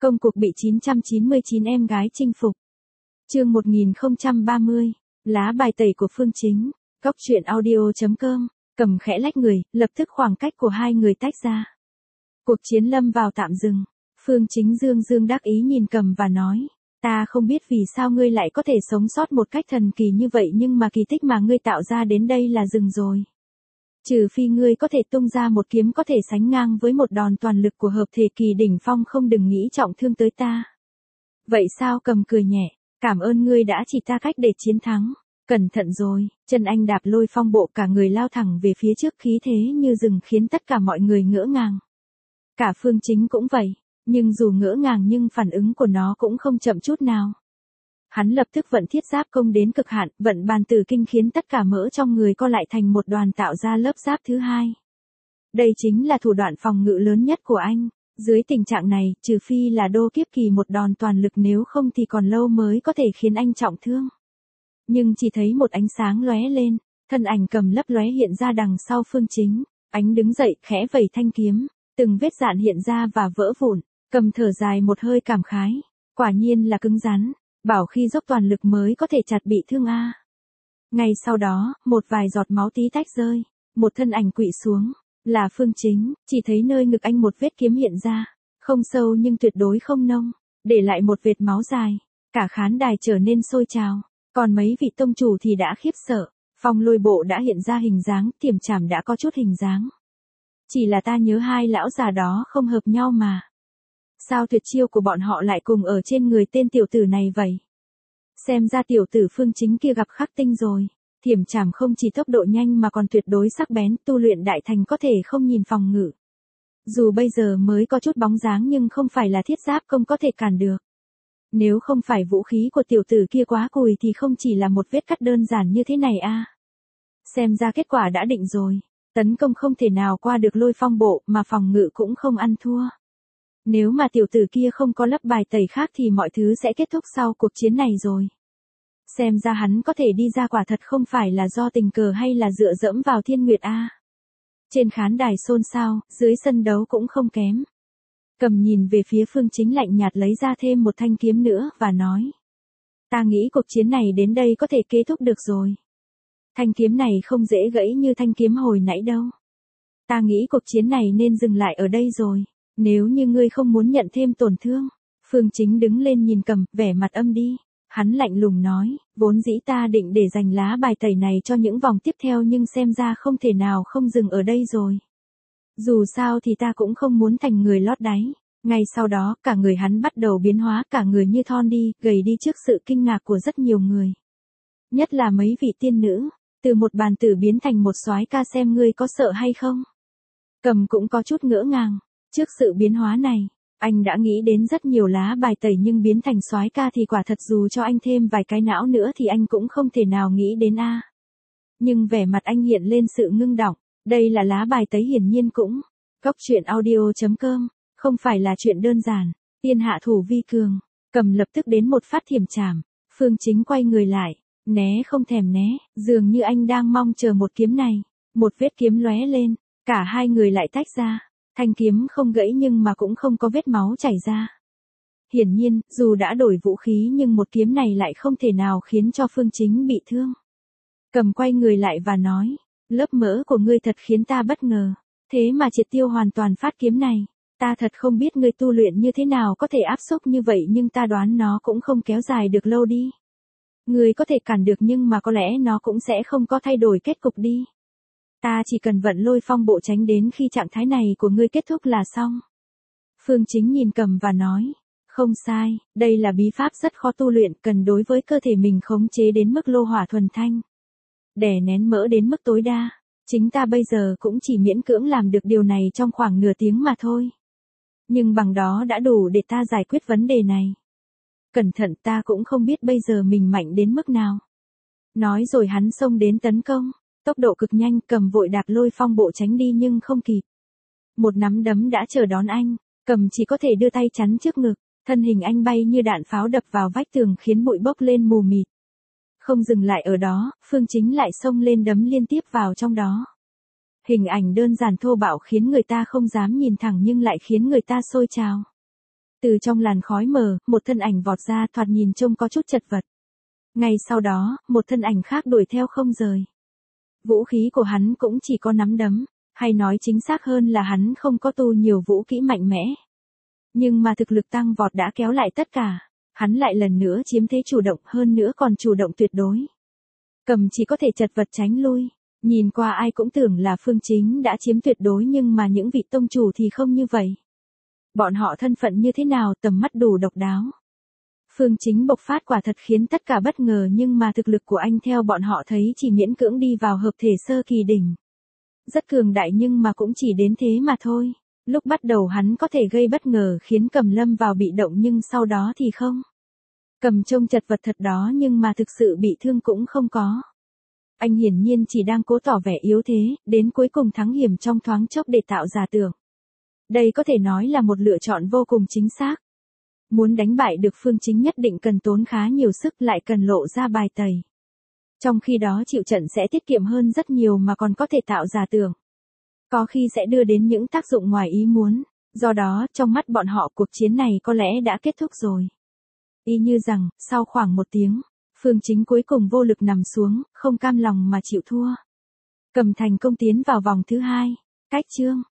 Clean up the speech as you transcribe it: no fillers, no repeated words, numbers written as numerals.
Công cuộc bị 999 em gái chinh phục. Chương 1030, lá bài tẩy của Phương Chính. Góc truyện audio.com. Cầm khẽ lách người, lập tức khoảng cách của hai người tách ra. Cuộc chiến lâm vào tạm dừng. Phương Chính dương dương đắc ý nhìn Cầm và nói, ta không biết vì sao ngươi lại có thể sống sót một cách thần kỳ như vậy, nhưng mà kỳ tích mà ngươi tạo ra đến đây là dừng rồi. Trừ phi ngươi có thể tung ra một kiếm có thể sánh ngang với một đòn toàn lực của hợp thể kỳ đỉnh phong, không đừng nghĩ trọng thương tới ta. Vậy sao? Cầm cười nhẹ, cảm ơn ngươi đã chỉ ta cách để chiến thắng. Cẩn thận rồi, chân anh đạp lôi phong bộ, cả người lao thẳng về phía trước, khí thế như rừng khiến tất cả mọi người ngỡ ngàng. Cả Phương Chính cũng vậy, nhưng dù ngỡ ngàng nhưng phản ứng của nó cũng không chậm chút nào. Hắn lập tức vận thiết giáp công đến cực hạn, vận bàn tử kinh khiến tất cả mỡ trong người co lại thành một đoàn tạo ra lớp giáp thứ hai. Đây chính là thủ đoạn phòng ngự lớn nhất của anh. Dưới tình trạng này, trừ phi là đô kiếp kỳ một đòn toàn lực, nếu không thì còn lâu mới có thể khiến anh trọng thương. Nhưng chỉ thấy một ánh sáng lóe lên, thân ảnh Cầm lấp lóe hiện ra đằng sau Phương Chính. Anh đứng dậy, khẽ vẩy thanh kiếm, từng vết dạn hiện ra và vỡ vụn. Cầm thở dài một hơi cảm khái, quả nhiên là cứng rắn. Bảo khi dốc toàn lực mới có thể chặt bị thương a. Ngay sau đó, một vài giọt máu tí tách rơi, một thân ảnh quỵ xuống, là Phương Chính, chỉ thấy nơi ngực anh một vết kiếm hiện ra, không sâu nhưng tuyệt đối không nông, để lại một vệt máu dài, cả khán đài trở nên sôi trào, còn mấy vị tông chủ thì đã khiếp sợ, phong lôi bộ đã hiện ra hình dáng, Tiềm Trảm đã có chút hình dáng. Chỉ là ta nhớ hai lão già đó không hợp nhau mà. Sao tuyệt chiêu của bọn họ lại cùng ở trên người tên tiểu tử này vậy? Xem ra tiểu tử Phương Chính kia gặp khắc tinh rồi. Tiềm Trảm không chỉ tốc độ nhanh mà còn tuyệt đối sắc bén, tu luyện đại thành có thể không nhìn phòng ngự. Dù bây giờ mới có chút bóng dáng nhưng không phải là thiết giáp công có thể cản được. Nếu không phải vũ khí của tiểu tử kia quá cùi thì không chỉ là một vết cắt đơn giản như thế này a. Xem ra kết quả đã định rồi. Tấn công không thể nào qua được lôi phong bộ, mà phòng ngự cũng không ăn thua. Nếu mà tiểu tử kia không có lấp bài tẩy khác thì mọi thứ sẽ kết thúc sau cuộc chiến này rồi. Xem ra hắn có thể đi ra quả thật không phải là do tình cờ hay là dựa dẫm vào Thiên Nguyệt a. Trên khán đài xôn xao, dưới sân đấu cũng không kém. Cầm nhìn về phía Phương Chính lạnh nhạt, lấy ra thêm một thanh kiếm nữa và nói, ta nghĩ cuộc chiến này đến đây có thể kết thúc được rồi. Thanh kiếm này không dễ gãy như thanh kiếm hồi nãy đâu. Ta nghĩ cuộc chiến này nên dừng lại ở đây rồi. Nếu như ngươi không muốn nhận thêm tổn thương. Phương Chính đứng lên nhìn Cầm, vẻ mặt âm đi. Hắn lạnh lùng nói, vốn dĩ ta định để dành lá bài tẩy này cho những vòng tiếp theo, nhưng xem ra không thể nào không dừng ở đây rồi. Dù sao thì ta cũng không muốn thành người lót đáy. Ngay sau đó, cả người hắn bắt đầu biến hóa, cả người như thon đi, gầy đi trước sự kinh ngạc của rất nhiều người. Nhất là mấy vị tiên nữ, từ một bàn tử biến thành một soái ca, xem ngươi có sợ hay không. Cầm cũng có chút ngỡ ngàng. Trước sự biến hóa này, anh đã nghĩ đến rất nhiều lá bài tẩy, nhưng biến thành soái ca thì quả thật dù cho anh thêm vài cái não nữa thì anh cũng không thể nào nghĩ đến a. Nhưng vẻ mặt anh hiện lên sự ngưng động, đây là lá bài tẩy hiển nhiên cũng. Góc truyện audio.com, không phải là chuyện đơn giản, tiên hạ thủ vi cường, Cầm lập tức đến một phát Tiềm Trảm, Phương Chính quay người lại, né không thèm né, dường như anh đang mong chờ một kiếm này, một vết kiếm lóe lên, cả hai người lại tách ra. Thanh kiếm không gãy nhưng mà cũng không có vết máu chảy ra. Hiển nhiên, dù đã đổi vũ khí nhưng một kiếm này lại không thể nào khiến cho Phương Chính bị thương. Cầm quay người lại và nói, lớp mỡ của ngươi thật khiến ta bất ngờ. Thế mà triệt tiêu hoàn toàn phát kiếm này. Ta thật không biết ngươi tu luyện như thế nào có thể áp xúc như vậy, nhưng ta đoán nó cũng không kéo dài được lâu đi. Ngươi có thể cản được nhưng mà có lẽ nó cũng sẽ không có thay đổi kết cục đi. Ta chỉ cần vận lôi phong bộ tránh đến khi trạng thái này của ngươi kết thúc là xong. Phương Chính nhìn Cầm và nói, không sai, đây là bí pháp rất khó tu luyện, cần đối với cơ thể mình khống chế đến mức lô hỏa thuần thanh. Đè nén mỡ đến mức tối đa, chính ta bây giờ cũng chỉ miễn cưỡng làm được điều này trong khoảng nửa tiếng mà thôi. Nhưng bằng đó đã đủ để ta giải quyết vấn đề này. Cẩn thận, ta cũng không biết bây giờ mình mạnh đến mức nào. Nói rồi hắn xông đến tấn công. Tốc độ cực nhanh, Cầm vội đạp lôi phong bộ tránh đi nhưng không kịp. Một nắm đấm đã chờ đón anh, Cầm chỉ có thể đưa tay chắn trước ngực, thân hình anh bay như đạn pháo đập vào vách tường khiến bụi bốc lên mù mịt. Không dừng lại ở đó, Phương Chính lại xông lên đấm liên tiếp vào trong đó. Hình ảnh đơn giản thô bạo khiến người ta không dám nhìn thẳng nhưng lại khiến người ta sôi trào. Từ trong làn khói mờ, một thân ảnh vọt ra thoạt nhìn trông có chút chật vật. Ngay sau đó, một thân ảnh khác đuổi theo không rời. Vũ khí của hắn cũng chỉ có nắm đấm, hay nói chính xác hơn là hắn không có tu nhiều vũ kỹ mạnh mẽ. Nhưng mà thực lực tăng vọt đã kéo lại tất cả, hắn lại lần nữa chiếm thế chủ động, hơn nữa còn chủ động tuyệt đối. Cầm chỉ có thể chật vật tránh lui, nhìn qua ai cũng tưởng là Phương Chính đã chiếm tuyệt đối, nhưng mà những vị tông chủ thì không như vậy. Bọn họ thân phận như thế nào, tầm mắt đủ độc đáo. Phương Chính bộc phát quả thật khiến tất cả bất ngờ, nhưng mà thực lực của anh theo bọn họ thấy chỉ miễn cưỡng đi vào hợp thể sơ kỳ đỉnh. Rất cường đại nhưng mà cũng chỉ đến thế mà thôi. Lúc bắt đầu hắn có thể gây bất ngờ khiến Cầm lâm vào bị động, nhưng sau đó thì không. Cầm trông chật vật thật đó, nhưng mà thực sự bị thương cũng không có. Anh hiển nhiên chỉ đang cố tỏ vẻ yếu thế, đến cuối cùng thắng hiểm trong thoáng chốc để tạo giả tưởng. Đây có thể nói là một lựa chọn vô cùng chính xác. Muốn đánh bại được Phương Chính nhất định cần tốn khá nhiều sức, lại cần lộ ra bài tẩy. Trong khi đó chịu trận sẽ tiết kiệm hơn rất nhiều mà còn có thể tạo giả tưởng. Có khi sẽ đưa đến những tác dụng ngoài ý muốn. Do đó, trong mắt bọn họ cuộc chiến này có lẽ đã kết thúc rồi. Y như rằng, sau khoảng 1 tiếng, Phương Chính cuối cùng vô lực nằm xuống, không cam lòng mà chịu thua. Cầm thành công tiến vào vòng thứ 2. Cách chương